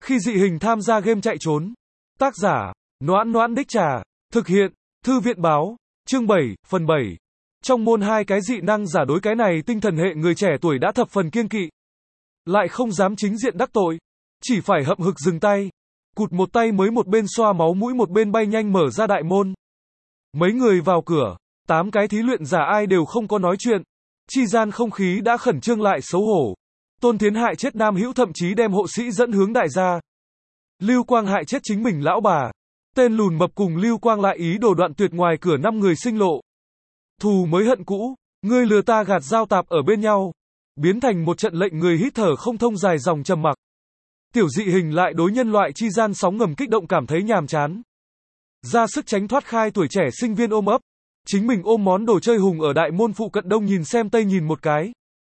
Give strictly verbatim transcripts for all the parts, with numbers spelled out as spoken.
Khi dị hình tham gia game chạy trốn. Tác giả, Noãn Noãn Đích Trà. Thực hiện, Thư viện báo. Chương bảy, phần bảy. Trong môn hai cái dị năng giả đối cái này tinh thần hệ người trẻ tuổi đã thập phần kiêng kỵ. Lại không dám chính diện đắc tội. Chỉ phải hậm hực dừng tay. Cụt một tay mới một bên xoa máu mũi một bên bay nhanh mở ra đại môn. Mấy người vào cửa. Tám cái thí luyện giả ai đều không có nói chuyện. Chi gian không khí đã khẩn trương lại xấu hổ. Tôn Thiến hại chết Nam Hữu thậm chí đem hộ sĩ dẫn hướng đại gia. Lưu Quang hại chết chính mình lão bà. Tên lùn mập cùng Lưu Quang lại ý đồ đoạn tuyệt ngoài cửa năm người sinh lộ. Thù mới hận cũ, ngươi lừa ta gạt giao tạp ở bên nhau. Biến thành một trận lệnh người hít thở không thông dài dòng trầm mặc. Tiểu dị hình lại đối nhân loại chi gian sóng ngầm kích động cảm thấy nhàm chán. Ra sức tránh thoát khai tuổi trẻ sinh viên ôm ấp. Chính mình ôm món đồ chơi hùng ở đại môn phụ cận đông nhìn xem tây nhìn một cái.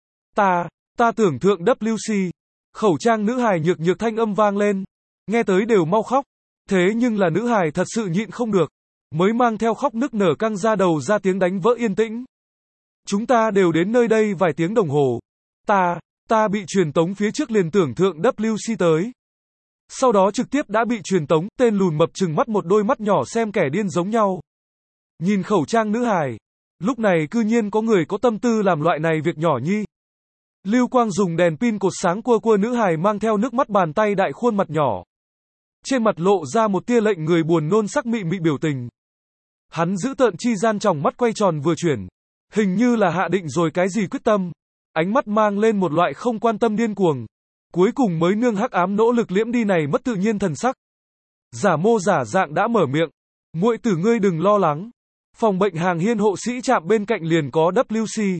Ta, ta tưởng thượng W C. Khẩu trang nữ hài nhược nhược thanh âm vang lên. Nghe tới đều mau khóc. Thế nhưng là nữ hài thật sự nhịn không được. Mới mang theo khóc nức nở căng ra đầu ra tiếng đánh vỡ yên tĩnh. Chúng ta đều đến nơi đây vài tiếng đồng hồ. Ta, ta bị truyền tống phía trước liền tưởng thượng W C tới. Sau đó trực tiếp đã bị truyền tống, tên lùn mập trừng mắt một đôi mắt nhỏ xem kẻ điên giống nhau. Nhìn khẩu trang nữ hài. Lúc này cư nhiên có người có tâm tư làm loại này việc nhỏ nhi. Lưu Quang dùng đèn pin cột sáng cua cua nữ hài mang theo nước mắt bàn tay đại khuôn mặt nhỏ. Trên mặt lộ ra một tia lệnh người buồn nôn sắc mị mị biểu tình. Hắn giữ tợn chi gian tròng mắt quay tròn vừa chuyển. Hình như là hạ định rồi cái gì quyết tâm. Ánh mắt mang lên một loại không quan tâm điên cuồng. Cuối cùng mới nương hắc ám nỗ lực liễm đi này mất tự nhiên thần sắc. Giả mô giả dạng đã mở miệng. Muội tử ngươi đừng lo lắng. Phòng bệnh hàng hiên hộ sĩ trạm bên cạnh liền có W C.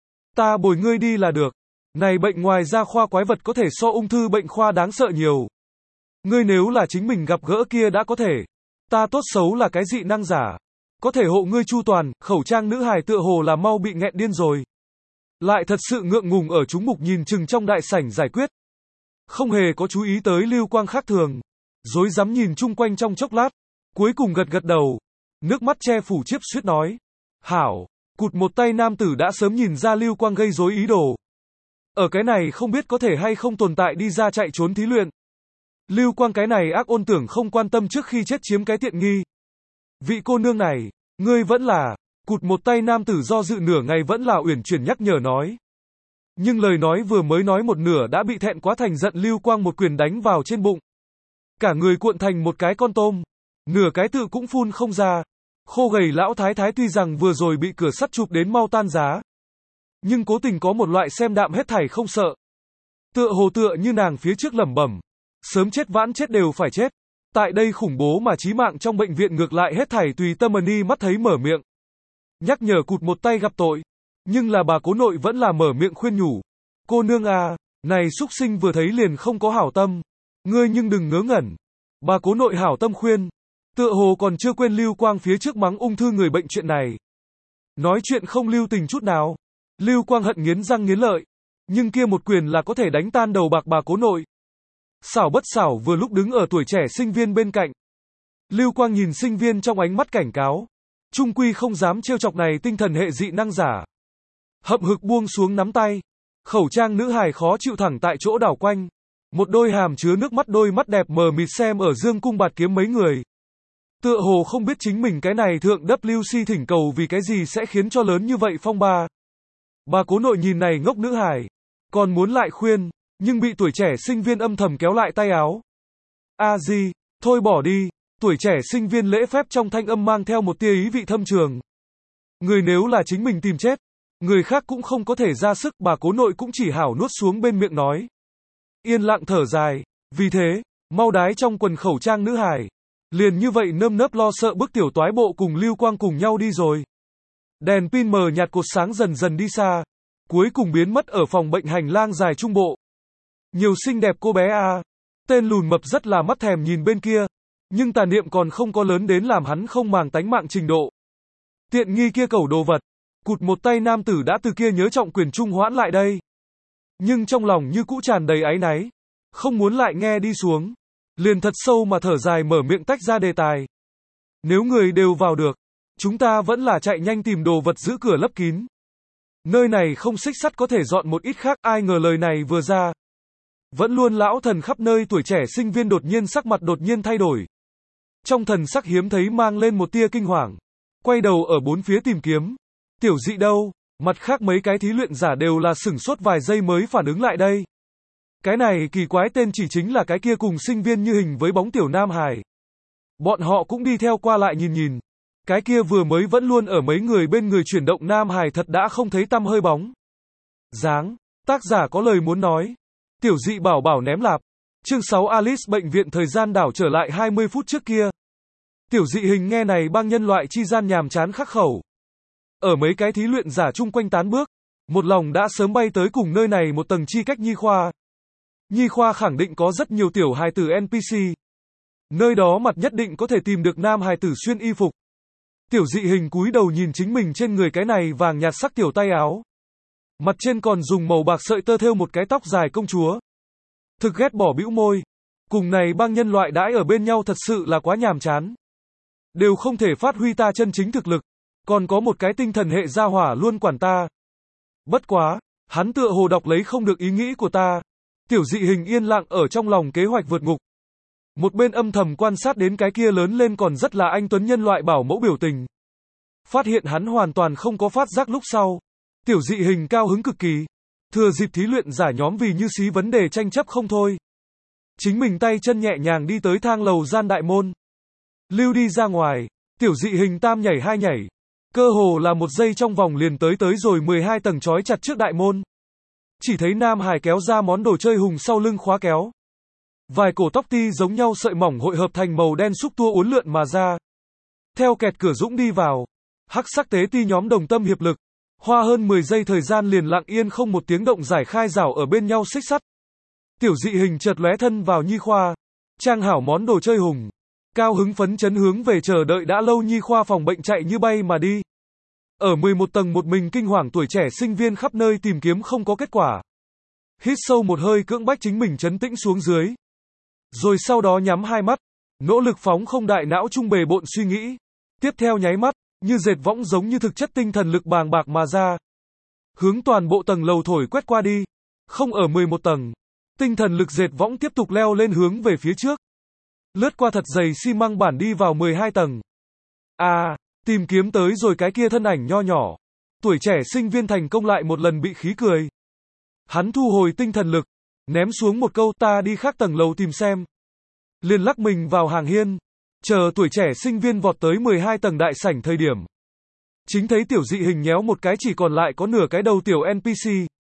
Ta bồi ngươi đi là được. Này bệnh ngoài da khoa quái vật có thể so ung thư bệnh khoa đáng sợ nhiều. Ngươi nếu là chính mình gặp gỡ kia đã có thể. Ta tốt xấu là cái dị năng giả. Có thể hộ ngươi chu toàn, khẩu trang nữ hài tựa hồ là mau bị nghẹn điên rồi. Lại thật sự ngượng ngùng ở chúng mục nhìn chừng trong đại sảnh giải quyết. Không hề có chú ý tới Lưu Quang khác thường. Rối rắm nhìn chung quanh trong chốc lát. Cuối cùng gật gật đầu. Nước mắt che phủ chiếp suýt nói. Hảo, cụt một tay nam tử đã sớm nhìn ra Lưu Quang gây rối ý đồ. Ở cái này không biết có thể hay không tồn tại đi ra chạy trốn thí luyện. Lưu Quang cái này ác ôn tưởng không quan tâm trước khi chết chiếm cái tiện nghi. Vị cô nương này, ngươi vẫn là, cụt một tay nam tử do dự nửa ngày vẫn là uyển chuyển nhắc nhở nói. Nhưng lời nói vừa mới nói một nửa đã bị thẹn quá thành giận Lưu Quang một quyền đánh vào trên bụng. Cả người cuộn thành một cái con tôm. Nửa cái tự cũng phun không ra. Khô gầy lão thái thái tuy rằng vừa rồi bị cửa sắt chụp đến mau tan giá. Nhưng cố tình có một loại xem đạm hết thảy không sợ. Tựa hồ tựa như nàng phía trước lẩm bẩm. Sớm chết vãn chết đều phải chết. Tại đây khủng bố mà chí mạng trong bệnh viện ngược lại hết thảy tùy tâm ni mắt thấy mở miệng. Nhắc nhở cụt một tay gặp tội. Nhưng là bà cố nội vẫn là mở miệng khuyên nhủ. Cô nương à, này súc sinh vừa thấy liền không có hảo tâm. Ngươi nhưng đừng ngớ ngẩn. Bà cố nội hảo tâm khuyên. Tựa hồ còn chưa quên Lưu Quang phía trước mắng ung thư người bệnh chuyện này. Nói chuyện không lưu tình chút nào. Lưu Quang hận nghiến răng nghiến lợi. Nhưng kia một quyền là có thể đánh tan đầu bạc bà cố nội. Xảo bất xảo vừa lúc đứng ở tuổi trẻ sinh viên bên cạnh. Lưu Quang nhìn sinh viên trong ánh mắt cảnh cáo. Trung quy không dám trêu chọc này tinh thần hệ dị năng giả. Hậm hực buông xuống nắm tay. Khẩu trang nữ hài khó chịu thẳng tại chỗ đảo quanh. Một đôi hàm chứa nước mắt đôi mắt đẹp mờ mịt xem ở dương cung bạt kiếm mấy người. Tựa hồ không biết chính mình cái này thượng W C thỉnh cầu vì cái gì sẽ khiến cho lớn như vậy phong ba. Bà cố nội nhìn này ngốc nữ hài. Còn muốn lại khuyên. Nhưng bị tuổi trẻ sinh viên âm thầm kéo lại tay áo. A di, thôi bỏ đi. Tuổi trẻ sinh viên lễ phép trong thanh âm mang theo một tia ý vị thâm trường. Người nếu là chính mình tìm chết. Người khác cũng không có thể ra sức. Bà cố nội cũng chỉ hảo nuốt xuống bên miệng nói. Yên lặng thở dài. Vì thế, mau đái trong quần khẩu trang nữ hài. Liền như vậy nơm nớp lo sợ bức tiểu toái bộ cùng Lưu Quang cùng nhau đi rồi. Đèn pin mờ nhạt cột sáng dần dần đi xa. Cuối cùng biến mất ở phòng bệnh hành lang dài trung bộ. Nhiều xinh đẹp cô bé à. Tên lùn mập rất là mắt thèm nhìn bên kia. Nhưng tà niệm còn không có lớn đến làm hắn không màng tánh mạng trình độ. Tiện nghi kia cẩu đồ vật. Cụt một tay nam tử đã từ kia nhớ trọng quyền trung hoãn lại đây. Nhưng trong lòng như cũ tràn đầy áy náy. Không muốn lại nghe đi xuống. Liền thật sâu mà thở dài mở miệng tách ra đề tài. Nếu người đều vào được. Chúng ta vẫn là chạy nhanh tìm đồ vật giữ cửa lấp kín. Nơi này không xích sắt có thể dọn một ít khác ai ngờ lời này vừa ra. Vẫn luôn lão thần khắp nơi tuổi trẻ sinh viên đột nhiên sắc mặt đột nhiên thay đổi. Trong thần sắc hiếm thấy mang lên một tia kinh hoàng. Quay đầu ở bốn phía tìm kiếm. Tiểu Dị đâu? Mặt khác mấy cái thí luyện giả đều là sửng sốt vài giây mới phản ứng lại đây. Cái này kỳ quái tên chỉ chính là cái kia cùng sinh viên như hình với bóng tiểu Nam Hải. Bọn họ cũng đi theo qua lại nhìn nhìn. Cái kia vừa mới vẫn luôn ở mấy người bên người chuyển động Nam Hải thật đã không thấy tăm hơi bóng. Dáng, tác giả có lời muốn nói. Tiểu Dị bảo bảo ném lạp. Chương sáu Alice bệnh viện thời gian đảo trở lại hai mươi phút trước kia. Tiểu Dị hình nghe này băng nhân loại chi gian nhàm chán khắc khẩu. Ở mấy cái thí luyện giả chung quanh tán bước, một lòng đã sớm bay tới cùng nơi này một tầng chi cách nhi khoa. Nhi khoa khẳng định có rất nhiều tiểu hài tử en pê xê. Nơi đó mặt nhất định có thể tìm được nam hài tử xuyên y phục. Tiểu Dị hình cúi đầu nhìn chính mình trên người cái này vàng nhạt sắc tiểu tay áo. Mặt trên còn dùng màu bạc sợi tơ thêu một cái tóc dài công chúa. Thực ghét bỏ bĩu môi. Cùng này băng nhân loại đãi ở bên nhau thật sự là quá nhàm chán. Đều không thể phát huy ta chân chính thực lực. Còn có một cái tinh thần hệ gia hỏa luôn quản ta. Bất quá, hắn tựa hồ đọc lấy không được ý nghĩ của ta. Tiểu Dị hình yên lặng ở trong lòng kế hoạch vượt ngục. Một bên âm thầm quan sát đến cái kia lớn lên còn rất là anh tuấn nhân loại bảo mẫu biểu tình. Phát hiện hắn hoàn toàn không có phát giác lúc sau. Tiểu Dị hình cao hứng cực kỳ. Thừa dịp thí luyện giả nhóm vì như xí vấn đề tranh chấp không thôi. Chính mình tay chân nhẹ nhàng đi tới thang lầu gian đại môn. Lưu đi ra ngoài. Tiểu Dị hình tam nhảy hai nhảy. Cơ hồ là một giây trong vòng liền tới tới rồi mười hai tầng trói chặt trước đại môn. Chỉ thấy Nam Hải kéo ra món đồ chơi hùng sau lưng khóa kéo. Vài cổ tóc ti giống nhau sợi mỏng hội hợp thành màu đen xúc tua uốn lượn mà ra. Theo kẹt cửa dũng đi vào. Hắc sắc tế ti nhóm đồng tâm hiệp lực. Hoa hơn mười giây thời gian liền lặng yên không một tiếng động giải khai rào ở bên nhau xích sắt. Tiểu Dị hình chợt lóe thân vào nhi khoa. Trang hảo món đồ chơi hùng. Cao hứng phấn chấn hướng về chờ đợi đã lâu nhi khoa phòng bệnh chạy như bay mà đi. Ở mười một tầng một mình kinh hoàng tuổi trẻ sinh viên khắp nơi tìm kiếm không có kết quả. Hít sâu một hơi cưỡng bách chính mình trấn tĩnh xuống dưới. Rồi sau đó nhắm hai mắt. Nỗ lực phóng không đại não trung bề bộn suy nghĩ. Tiếp theo nháy mắt, như dệt võng giống như thực chất tinh thần lực bàng bạc mà ra. Hướng toàn bộ tầng lầu thổi quét qua đi. Không ở mười một tầng. Tinh thần lực dệt võng tiếp tục leo lên hướng về phía trước. Lướt qua thật dày xi măng bản đi vào mười hai tầng. À, tìm kiếm tới rồi cái kia thân ảnh nho nhỏ. Tuổi trẻ sinh viên thành công lại một lần bị khí cười. Hắn thu hồi tinh thần lực. Ném xuống một câu ta đi khác tầng lầu tìm xem. Liền lắc mình vào hàng hiên. Chờ tuổi trẻ sinh viên vọt tới mười hai tầng đại sảnh thời điểm. Chính thấy Tiểu Dị hình nhéo một cái chỉ còn lại có nửa cái đầu tiểu en pê xê.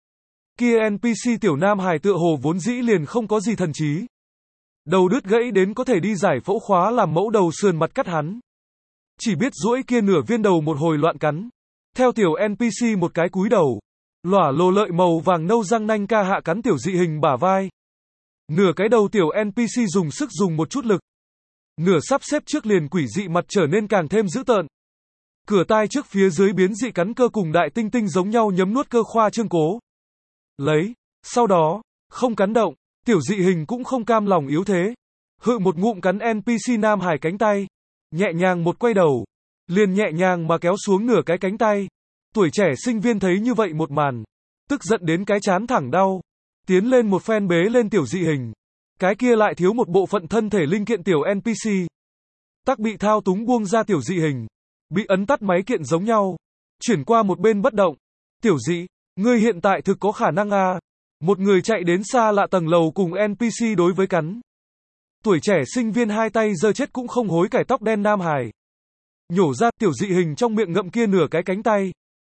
Kia en pê xê tiểu Nam Hải tựa hồ vốn dĩ liền không có gì thần trí. Đầu đứt gãy đến có thể đi giải phẫu khóa làm mẫu đầu sườn mặt cắt hắn. Chỉ biết duỗi kia nửa viên đầu một hồi loạn cắn. Theo tiểu en pê xê một cái cúi đầu. Lỏa lồ lợi màu vàng nâu răng nanh ca hạ cắn Tiểu Dị hình bả vai. Nửa cái đầu tiểu en pê xê dùng sức dùng một chút lực. Nửa sắp xếp trước liền quỷ dị mặt trở nên càng thêm dữ tợn. Cửa tai trước phía dưới biến dị cắn cơ cùng đại tinh tinh giống nhau nhấm nuốt cơ khoa trương cố. Lấy. Sau đó, không cắn động. Tiểu Dị hình cũng không cam lòng yếu thế. Hự một ngụm cắn en pê xê Nam Hải cánh tay. Nhẹ nhàng một quay đầu. Liền nhẹ nhàng mà kéo xuống nửa cái cánh tay. Tuổi trẻ sinh viên thấy như vậy một màn. Tức giận đến cái chán thẳng đau. Tiến lên một phen bế lên Tiểu Dị hình. Cái kia lại thiếu một bộ phận thân thể linh kiện tiểu en pê xê. Tắc bị thao túng buông ra Tiểu Dị hình. Bị ấn tắt máy kiện giống nhau. Chuyển qua một bên bất động. Tiểu Dị, ngươi hiện tại thực có khả năng à. Một người chạy đến xa lạ tầng lầu cùng en pê xê đối với cắn. Tuổi trẻ sinh viên hai tay giơ chết cũng không hối cải tóc đen Nam Hải. Nhổ ra Tiểu Dị hình trong miệng ngậm kia nửa cái cánh tay.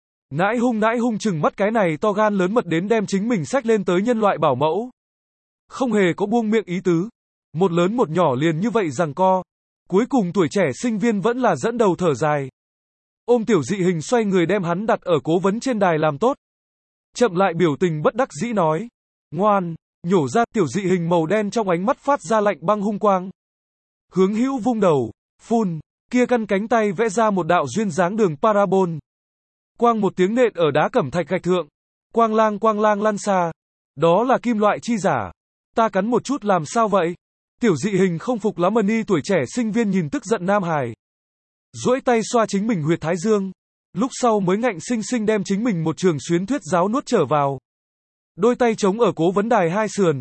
Nãi hung nãi hung chừng mắt cái này to gan lớn mật đến đem chính mình xách lên tới nhân loại bảo mẫu. Không hề có buông miệng ý tứ. Một lớn một nhỏ liền như vậy giằng co. Cuối cùng tuổi trẻ sinh viên vẫn là dẫn đầu thở dài. Ôm Tiểu Dị hình xoay người đem hắn đặt ở cố vấn trên đài làm tốt. Chậm lại biểu tình bất đắc dĩ nói. Ngoan, nhổ ra Tiểu Dị hình màu đen trong ánh mắt phát ra lạnh băng hung quang. Hướng hữu vung đầu, phun, kia căn cánh tay vẽ ra một đạo duyên dáng đường parabol. Quang một tiếng nện ở đá cẩm thạch gạch thượng. Quang lang quang lang lăn xa. Đó là kim loại chi giả. Ta cắn một chút làm sao vậy? Tiểu Dị hình không phục lắm ni tuổi trẻ sinh viên nhìn tức giận Nam Hải. Duỗi tay xoa chính mình huyệt thái dương. Lúc sau mới ngạnh sinh sinh đem chính mình một trường xuyến thuyết giáo nuốt trở vào. Đôi tay chống ở cố vấn đài hai sườn.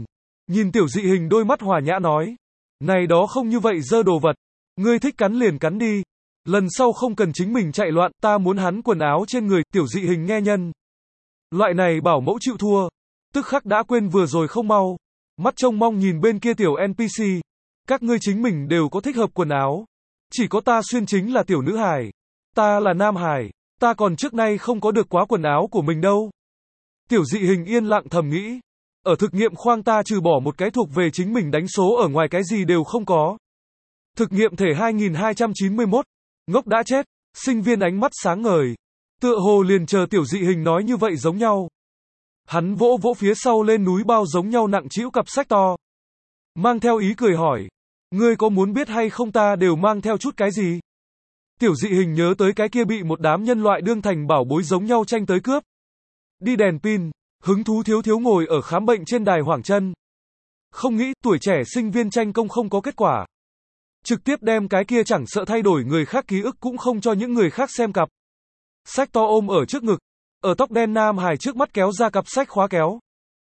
Nhìn tiểu dị hình đôi mắt hòa nhã nói. Này đó không như vậy dơ đồ vật. Ngươi thích cắn liền cắn đi. Lần sau không cần chính mình chạy loạn, ta muốn hắn quần áo trên người, tiểu dị hình nghe nhân. Loại này bảo mẫu chịu thua. Tức khắc đã quên vừa rồi không mau. Mắt trông mong nhìn bên kia tiểu en pê xê. Các ngươi chính mình đều có thích hợp quần áo. Chỉ có ta xuyên chính là tiểu nữ hài. Ta là nam hài. Ta còn trước nay không có được quá quần áo của mình đâu. Tiểu dị hình yên lặng thầm nghĩ. Ở thực nghiệm khoang ta trừ bỏ một cái thuộc về chính mình đánh số ở ngoài cái gì đều không có. Thực nghiệm thể hai nghìn hai trăm chín mươi mốt. Ngốc đã chết. Sinh viên ánh mắt sáng ngời. Tựa hồ liền chờ tiểu dị hình nói như vậy giống nhau. Hắn vỗ vỗ phía sau lên núi bao giống nhau nặng trĩu cặp sách to. Mang theo ý cười hỏi. Ngươi có muốn biết hay không ta đều mang theo chút cái gì? Tiểu dị hình nhớ tới cái kia bị một đám nhân loại đương thành bảo bối giống nhau tranh tới cướp. Đi đèn pin, hứng thú thiếu thiếu ngồi ở khám bệnh trên đài hoảng chân. Không nghĩ tuổi trẻ sinh viên tranh công không có kết quả. Trực tiếp đem cái kia chẳng sợ thay đổi người khác ký ức cũng không cho những người khác xem cặp. Sách to ôm ở trước ngực. Ở tóc đen nam hài trước mắt kéo ra cặp sách khóa kéo.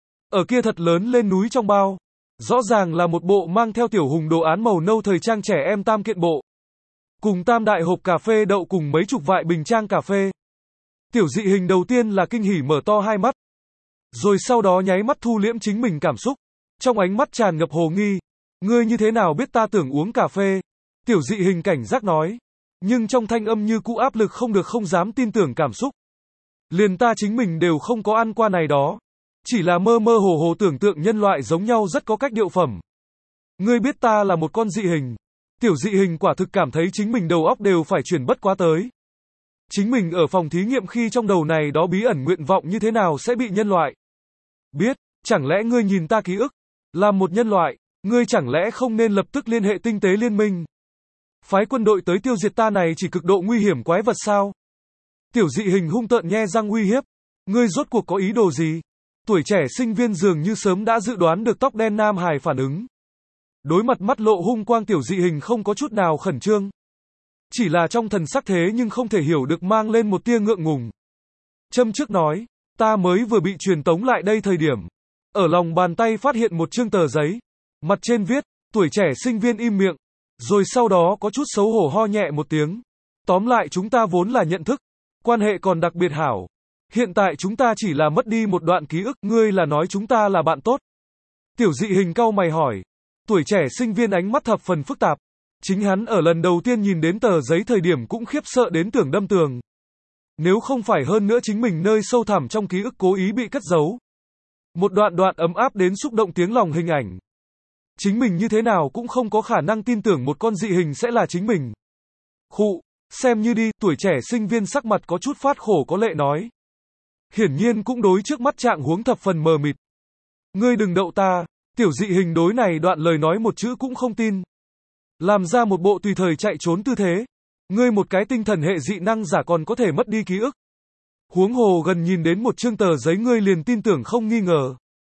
Ở kia thật lớn lên núi trong bao. Rõ ràng là một bộ mang theo tiểu hùng đồ án màu nâu thời trang trẻ em tam kiện bộ. Cùng tam đại hộp cà phê đậu cùng mấy chục vại bình trang cà phê. Tiểu dị hình đầu tiên là kinh hỉ mở to hai mắt. Rồi sau đó nháy mắt thu liễm chính mình cảm xúc. Trong ánh mắt tràn ngập hồ nghi. Ngươi như thế nào biết ta tưởng uống cà phê? Tiểu dị hình cảnh giác nói. Nhưng trong thanh âm như cũ áp lực không được không dám tin tưởng cảm xúc. Liền ta chính mình đều không có ăn qua này đó. Chỉ là mơ mơ hồ hồ tưởng tượng nhân loại giống nhau rất có cách điệu phẩm. Ngươi biết ta là một con dị hình. Tiểu dị hình quả thực cảm thấy chính mình đầu óc đều phải chuyển bất quá tới. Chính mình ở phòng thí nghiệm khi trong đầu này đó bí ẩn nguyện vọng như thế nào sẽ bị nhân loại biết, chẳng lẽ ngươi nhìn ta ký ức, làm một nhân loại, ngươi chẳng lẽ không nên lập tức liên hệ tinh tế liên minh? Phái quân đội tới tiêu diệt ta này chỉ cực độ nguy hiểm quái vật sao? Tiểu dị hình hung tợn nhe răng uy hiếp. Ngươi rốt cuộc có ý đồ gì? Tuổi trẻ sinh viên dường như sớm đã dự đoán được tóc đen nam hài phản ứng. Đối mặt mắt lộ hung quang tiểu dị hình không có chút nào khẩn trương. Chỉ là trong thần sắc thế nhưng không thể hiểu được mang lên một tia ngượng ngùng. Châm trước nói, ta mới vừa bị truyền tống lại đây thời điểm. Ở lòng bàn tay phát hiện một chương tờ giấy. Mặt trên viết, tuổi trẻ sinh viên im miệng. Rồi sau đó có chút xấu hổ ho nhẹ một tiếng. Tóm lại chúng ta vốn là nhận thức. Quan hệ còn đặc biệt hảo. Hiện tại chúng ta chỉ là mất đi một đoạn ký ức. Ngươi là nói chúng ta là bạn tốt. Tiểu dị hình cau mày hỏi. Tuổi trẻ sinh viên ánh mắt thập phần phức tạp. Chính hắn ở lần đầu tiên nhìn đến tờ giấy thời điểm cũng khiếp sợ đến tưởng đâm tường. Nếu không phải hơn nữa chính mình nơi sâu thẳm trong ký ức cố ý bị cất giấu. Một đoạn đoạn ấm áp đến xúc động tiếng lòng hình ảnh. Chính mình như thế nào cũng không có khả năng tin tưởng một con dị hình sẽ là chính mình. Khụ, xem như đi, tuổi trẻ sinh viên sắc mặt có chút phát khổ có lệ nói. Hiển nhiên cũng đối trước mắt trạng huống thập phần mờ mịt. Ngươi đừng đậu ta, tiểu dị hình đối này đoạn lời nói một chữ cũng không tin. Làm ra một bộ tùy thời chạy trốn tư thế. Ngươi một cái tinh thần hệ dị năng giả còn có thể mất đi ký ức. Huống hồ gần nhìn đến một chương tờ giấy ngươi liền tin tưởng không nghi ngờ.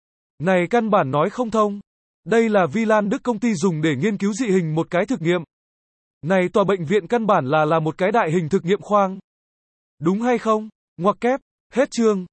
Này căn bản nói không thông. Đây là Vi Lan Đức công ty dùng để nghiên cứu dị hình một cái thực nghiệm. Này tòa bệnh viện căn bản là là một cái đại hình thực nghiệm khoang. Đúng hay không? Ngoặc kép, hết chương.